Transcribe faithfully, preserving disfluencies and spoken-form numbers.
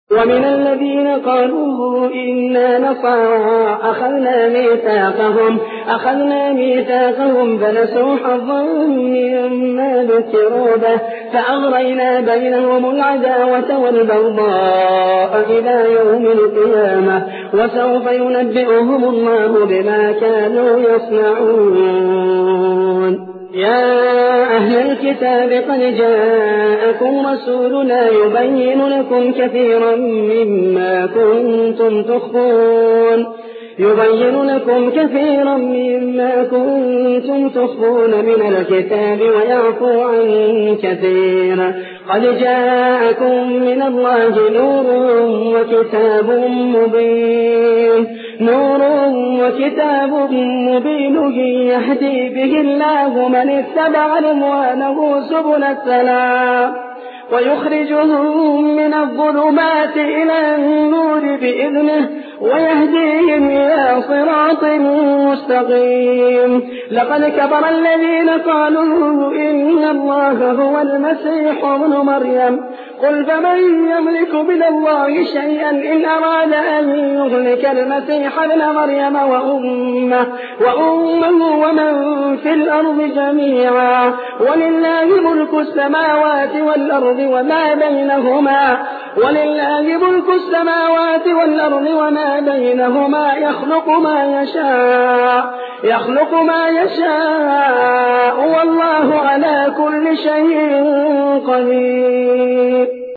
ومن الذين قالوا إنا نصارى أخذنا ميثاقهم أخذنا ميثاقهم فنسوا حظا مما ذكروا به فأغرينا بينهم العداوة والبغضاء إلى يوم القيامة وسوف ينبئهم الله بما كانوا يصنعون. يا أهل الكتاب قد جاءكم رسولنا يبين لكم كثيرا مما كنتم تخفون يبين لكم كثيرا مما كنتم تخفون من الكتاب ويعفو عن كثير. قد جاءكم من الله نور وكتاب مبين نور وكتاب مبين يهدي به الله من اتبع رضوانه سبل السلام ويخرجهم من الظلمات إلى النور بإذنه ويهديهم إلى صراط مستقيم. لقد كفر الذين قالوا إن الله هو المسيح ابن مريم قل فمن يملك من الله شيئا إن أراد أن يهلك المسيح ابن مريم وأمه, وأمه ومن في الأرض جميعا ولله ملك السماوات والأرض وما بينهما ولله ملك السماوات والأرض وما بينهما يخلق ما يشاء يخلق ما يشاء والله على كل شيء قدير.